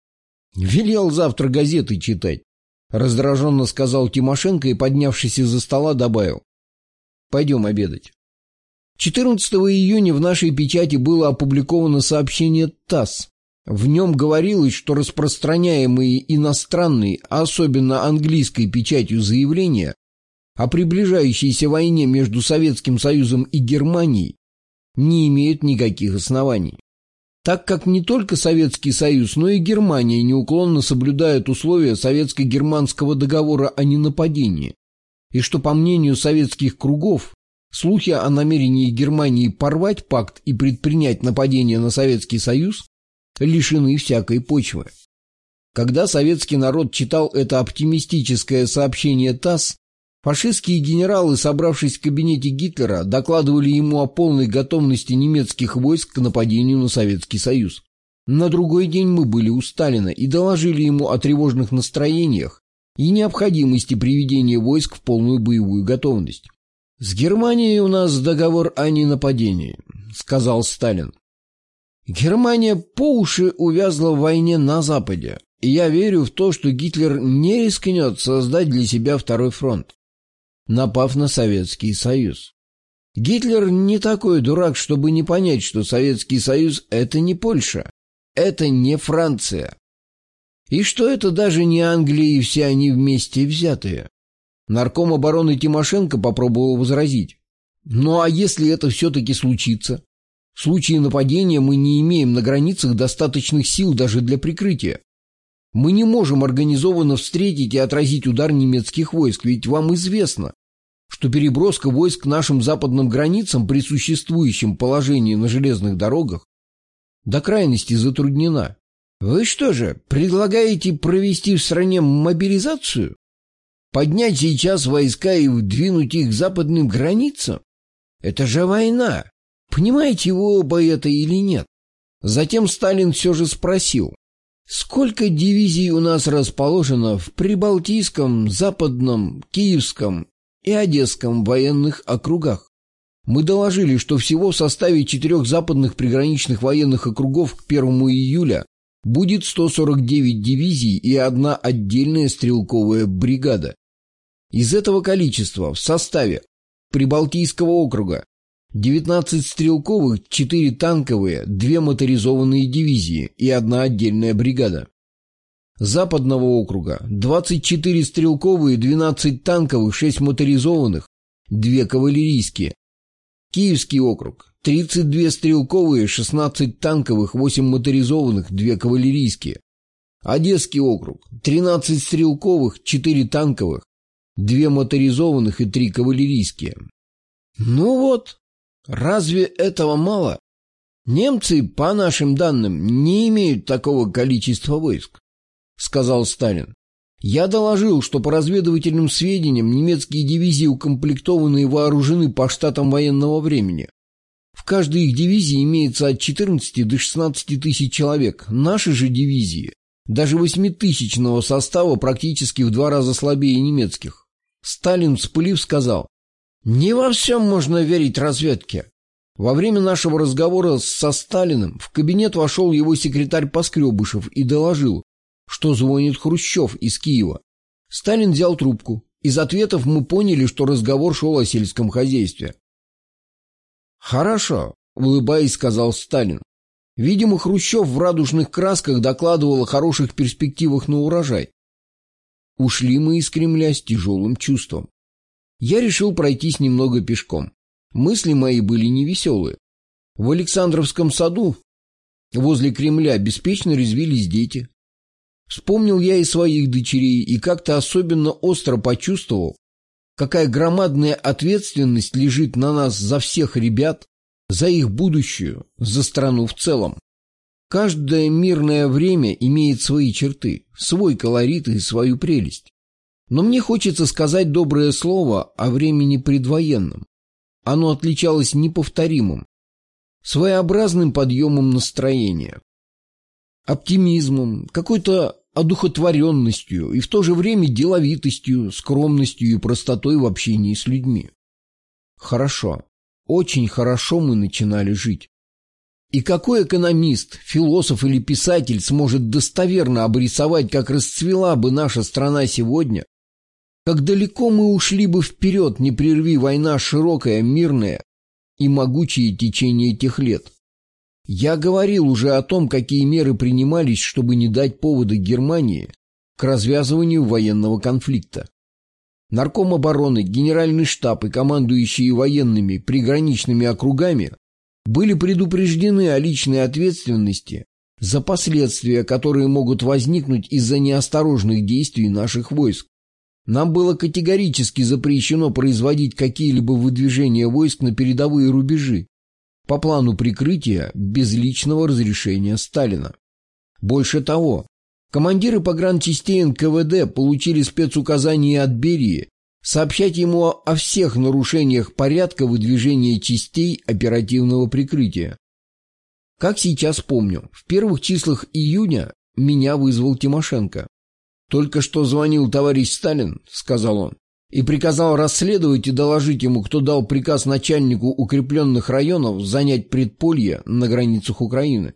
Speaker 1: «Велел завтра газеты читать», – раздраженно сказал Тимошенко и, поднявшись из-за стола, добавил: «Пойдем обедать». четырнадцатого июня в нашей печати было опубликовано сообщение ТАСС. В нем говорилось, что распространяемые иностранной, а особенно английской печатью заявления о приближающейся войне между Советским Союзом и Германией не имеют никаких оснований, так как не только Советский Союз, но и Германия неуклонно соблюдают условия Советско-германского договора о ненападении, и что, по мнению советских кругов, слухи о намерении Германии порвать пакт и предпринять нападение на Советский Союз лишены всякой почвы. Когда советский народ читал это оптимистическое сообщение ТАСС, фашистские генералы, собравшись в кабинете Гитлера, докладывали ему о полной готовности немецких войск к нападению на Советский Союз. На другой день мы были у Сталина и доложили ему о тревожных настроениях и необходимости приведения войск в полную боевую готовность. «С Германией у нас договор о ненападении», — сказал Сталин. «Германия по уши увязла в войне на Западе, и я верю в то, что Гитлер не рискнет создать для себя второй фронт, напав на Советский Союз. Гитлер не такой дурак, чтобы не понять, что Советский Союз – это не Польша, это не Франция, и что это даже не Англия и все они вместе взятые». Нарком обороны Тимошенко попробовал возразить: «Ну а если это все-таки случится? В случае нападения мы не имеем на границах достаточных сил даже для прикрытия. Мы не можем организованно встретить и отразить удар немецких войск, ведь вам известно, что переброска войск к нашим западным границам при существующем положении на железных дорогах до крайности затруднена. Вы что же, предлагаете провести в стране мобилизацию? Поднять сейчас войска и вдвинуть их к западным границам? Это же война. Понимаете вы оба это или нет?» Затем Сталин все же спросил: «Сколько дивизий у нас расположено в Прибалтийском, Западном, Киевском и Одесском военных округах?» Мы доложили, что всего в составе четырех западных приграничных военных округов к первому июля будет сто сорок девять дивизий и одна отдельная стрелковая бригада. Из этого количества в составе Прибалтийского округа девятнадцать стрелковых, четыре танковые, две моторизованные дивизии и одна отдельная бригада. Западного округа двадцать четыре стрелковые, двенадцать танковых, шесть моторизованных, две кавалерийские. Киевский округ тридцать две стрелковые, шестнадцать танковых, восемь моторизованных, две кавалерийские. Одесский округ тринадцать стрелковых, четыре танковых, две моторизованных и три кавалерийские. Ну вот, разве этого мало? Немцы, по нашим данным, не имеют такого количества войск, сказал Сталин. Я доложил, что по разведывательным сведениям немецкие дивизии укомплектованы и вооружены по штатам военного времени. В каждой их дивизии имеется от четырнадцати до шестнадцати тысяч человек. Наши же дивизии, даже восьмитысячного состава, практически в два раза слабее немецких. Сталин, вспылив, сказал: Не во всем можно верить разведке. Во время нашего разговора со Сталиным в кабинет вошел его секретарь Поскребышев и доложил, что звонит Хрущев из Киева. Сталин взял трубку. Из ответов мы поняли, что разговор шел о сельском хозяйстве. «Хорошо», — улыбаясь, сказал Сталин. Видимо, Хрущев в радужных красках докладывал о хороших перспективах на урожай. Ушли мы из Кремля с тяжелым чувством. Я решил пройтись немного пешком. Мысли мои были невеселые. В Александровском саду возле Кремля беспечно резвились дети. Вспомнил я и своих дочерей, и как-то особенно остро почувствовал, какая громадная ответственность лежит на нас за всех ребят, за их будущее, за страну в целом. Каждое мирное время имеет свои черты, свой колорит и свою прелесть. Но мне хочется сказать доброе слово о времени предвоенном. Оно отличалось неповторимым, своеобразным подъемом настроения, оптимизмом, какой-то одухотворенностью и в то же время деловитостью, скромностью и простотой в общении с людьми. Хорошо, очень хорошо мы начинали жить. И какой экономист, философ или писатель сможет достоверно обрисовать, как расцвела бы наша страна сегодня, как далеко мы ушли бы вперед, не прерви война широкая, мирная и могучее течение тех лет. Я говорил уже о том, какие меры принимались, чтобы не дать повода Германии к развязыванию военного конфликта. Нарком обороны, генеральный штаб и командующие военными приграничными округами были предупреждены о личной ответственности за последствия, которые могут возникнуть из-за неосторожных действий наших войск. Нам было категорически запрещено производить какие-либо выдвижения войск на передовые рубежи по плану прикрытия без личного разрешения Сталина. Больше того, командиры погранчастей эн ка вэ дэ получили спецуказание от Берии сообщать ему о всех нарушениях порядка выдвижения частей оперативного прикрытия. Как сейчас помню, в первых числах июня меня вызвал Тимошенко. «Только что звонил товарищ Сталин», — сказал он, и приказал расследовать и доложить ему, кто дал приказ начальнику укрепленных районов занять предполье на границах Украины.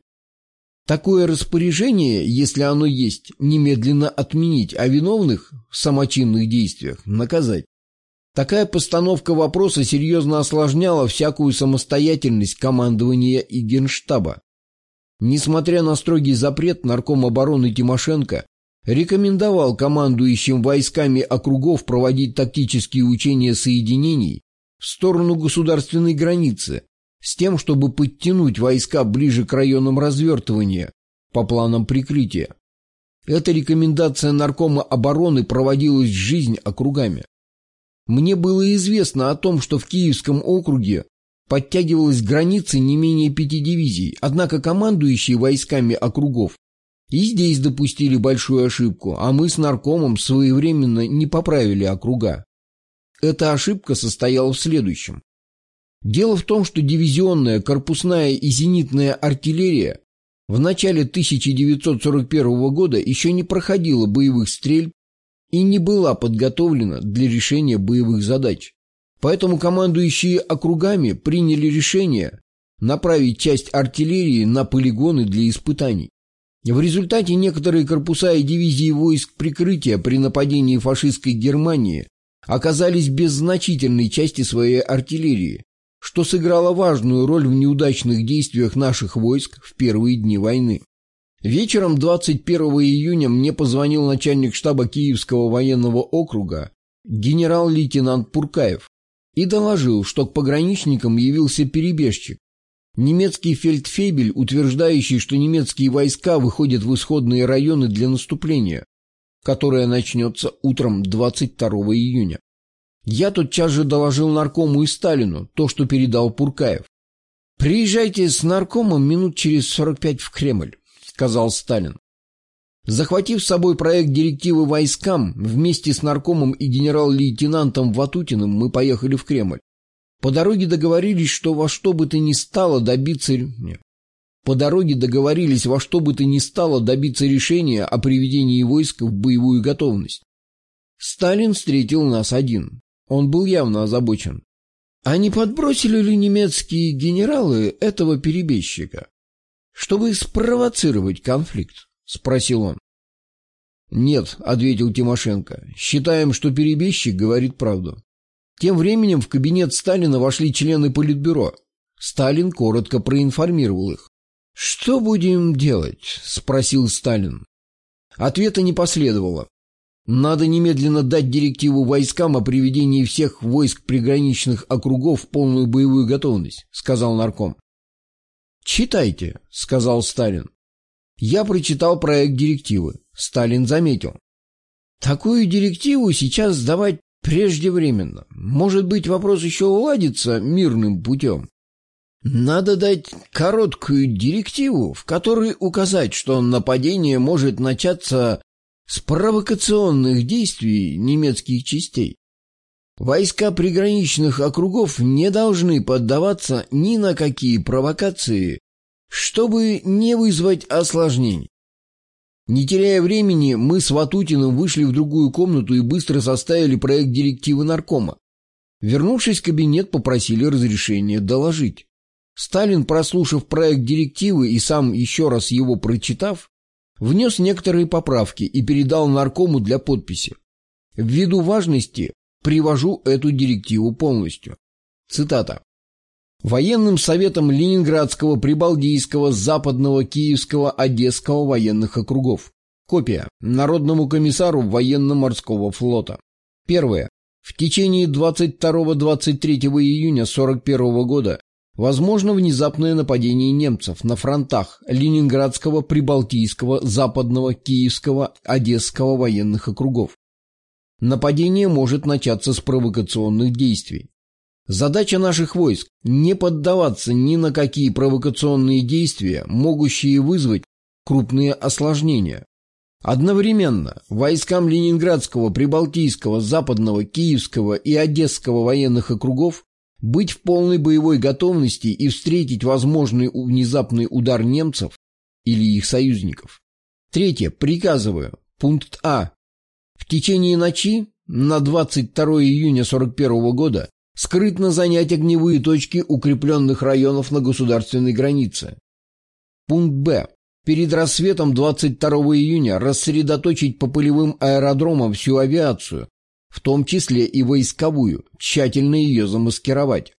Speaker 1: Такое распоряжение, если оно есть, немедленно отменить, а виновных в самочинных действиях наказать. Такая постановка вопроса серьезно осложняла всякую самостоятельность командования и Генштаба. Несмотря на строгий запрет, нарком обороны Тимошенко рекомендовал командующим войсками округов проводить тактические учения соединений в сторону государственной границы с тем, чтобы подтянуть войска ближе к районам развертывания по планам прикрытия. Эта рекомендация наркома обороны проводилась в жизнь округами. Мне было известно о том, что в Киевском округе подтягивалась к границе не менее пяти дивизий, однако командующие войсками округов и здесь допустили большую ошибку, а мы с наркомом своевременно не поправили округа. Эта ошибка состояла в следующем. Дело в том, что дивизионная, корпусная и зенитная артиллерия в начале тысяча девятьсот сорок первого года еще не проходила боевых стрельб и не была подготовлена для решения боевых задач. Поэтому командующие округами приняли решение направить часть артиллерии на полигоны для испытаний. В результате некоторые корпуса и дивизии войск прикрытия при нападении фашистской Германии оказались без значительной части своей артиллерии, что сыграло важную роль в неудачных действиях наших войск в первые дни войны. Вечером двадцать первого июня мне позвонил начальник штаба Киевского военного округа генерал-лейтенант Пуркаев и доложил, что к пограничникам явился перебежчик, немецкий фельдфебель, утверждающий, что немецкие войска выходят в исходные районы для наступления, которое начнется утром двадцать второго июня. Я тотчас же доложил наркому и Сталину то, что передал Пуркаев. «Приезжайте с наркомом минут через сорок пять в Кремль», — сказал Сталин. Захватив с собой проект директивы войскам, вместе с наркомом и генерал-лейтенантом Ватутиным мы поехали в Кремль. По дороге договорились, что во что бы то ни стало добиться... Нет. По дороге договорились во что бы то ни стало добиться решения о приведении войск в боевую готовность. Сталин встретил нас один. Он был явно озабочен. А не подбросили ли немецкие генералы этого перебежчика, чтобы спровоцировать конфликт? — спросил он. — Нет, — ответил Тимошенко, — считаем, что перебежчик говорит правду. Тем временем в кабинет Сталина вошли члены Политбюро. Сталин коротко проинформировал их. — Что будем делать? — спросил Сталин. Ответа не последовало. Надо немедленно дать директиву войскам о приведении всех войск приграничных округов в полную боевую готовность, — сказал нарком. «Читайте», — сказал Сталин. Я прочитал проект директивы. Сталин заметил: такую директиву сейчас сдавать преждевременно. Может быть, вопрос еще уладится мирным путем. Надо дать короткую директиву, в которой указать, что нападение может начаться с провокационных действий немецких частей. Войска приграничных округов не должны поддаваться ни на какие провокации, чтобы не вызвать осложнений. Не теряя времени, мы с Ватутиным вышли в другую комнату и быстро составили проект директивы наркома. Вернувшись в кабинет, попросили разрешения доложить. Сталин, прослушав проект директивы и сам еще раз его прочитав, внес некоторые поправки и передал наркому для подписи. Ввиду важности привожу эту директиву полностью. Цитата. Военным советом Ленинградского, Прибалтийского, Западного, Киевского, Одесского военных округов. Копия. Народному комиссару военно-морского флота. Первое. В течение двадцать второго — двадцать третьего июня сорок первого года возможно внезапное нападение немцев на фронтах Ленинградского, Прибалтийского, Западного, Киевского, Одесского военных округов. Нападение может начаться с провокационных действий. Задача наших войск – не поддаваться ни на какие провокационные действия, могущие вызвать крупные осложнения. Одновременно войскам Ленинградского, Прибалтийского, Западного, Киевского и Одесского военных округов быть в полной боевой готовности и встретить возможный внезапный удар немцев или их союзников. Третье. Приказываю. Пункт А. В течение ночи на двадцать второго июня сорок первого года скрытно занять огневые точки укрепленных районов на государственной границе. Пункт Б. Перед рассветом двадцать второго июня рассредоточить по полевым аэродромам всю авиацию, в том числе и войсковую, тщательно ее замаскировать.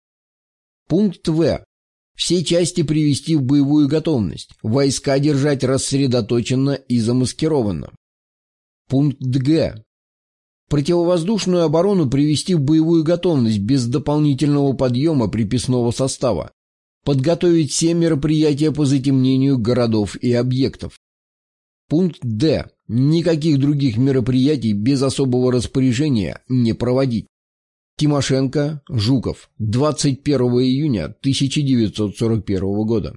Speaker 1: Пункт В. Все части привести в боевую готовность, войска держать рассредоточенно и замаскированно. Пункт Г. Противовоздушную оборону привести в боевую готовность без дополнительного подъема приписного состава. Подготовить все мероприятия по затемнению городов и объектов. Пункт Д. Никаких других мероприятий без особого распоряжения не проводить. Тимошенко, Жуков. двадцать первого июня тысяча девятьсот сорок первого года.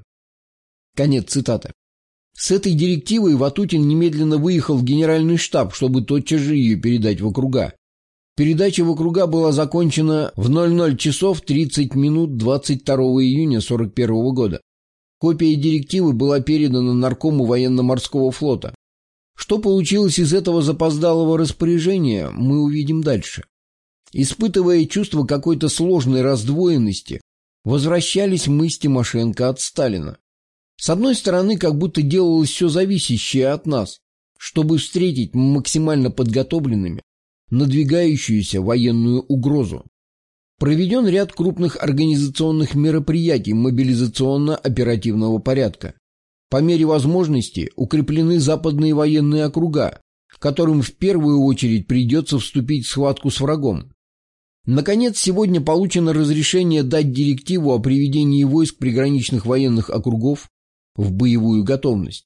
Speaker 1: Конец цитаты. С этой директивой Ватутин немедленно выехал в генеральный штаб, чтобы тотчас же ее передать в округа. Передача в округа была закончена в ноль ноль часов тридцать минут двадцать второго июня сорок первого года. Копия директивы была передана наркому военно-морского флота. Что получилось из этого запоздалого распоряжения, мы увидим дальше. Испытывая чувство какой-то сложной раздвоенности, возвращались мы с Тимошенко от Сталина. С одной стороны, как будто делалось все зависящее от нас, чтобы встретить максимально подготовленными надвигающуюся военную угрозу. Проведен ряд крупных организационных мероприятий мобилизационно-оперативного порядка. По мере возможности укреплены западные военные округа, которым в первую очередь придется вступить в схватку с врагом. Наконец, сегодня получено разрешение дать директиву о приведении войск приграничных военных округов в боевую готовность.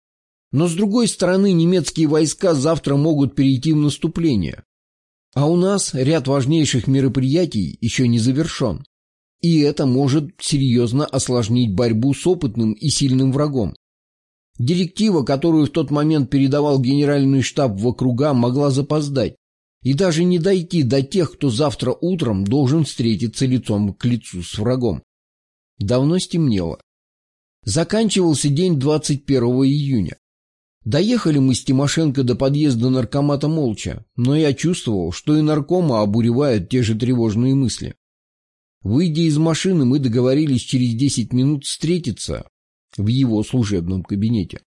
Speaker 1: Но с другой стороны, немецкие войска завтра могут перейти в наступление. А у нас ряд важнейших мероприятий еще не завершен. И это может серьезно осложнить борьбу с опытным и сильным врагом. Директива, которую в тот момент передавал генеральный штаб в округа, могла запоздать и даже не дойти до тех, кто завтра утром должен встретиться лицом к лицу с врагом. Давно стемнело. Заканчивался день двадцать первого июня. Доехали мы с Тимошенко до подъезда наркомата молча, но я чувствовал, что и наркома обуревают те же тревожные мысли. Выйдя из машины, мы договорились через десять минут встретиться в его служебном кабинете.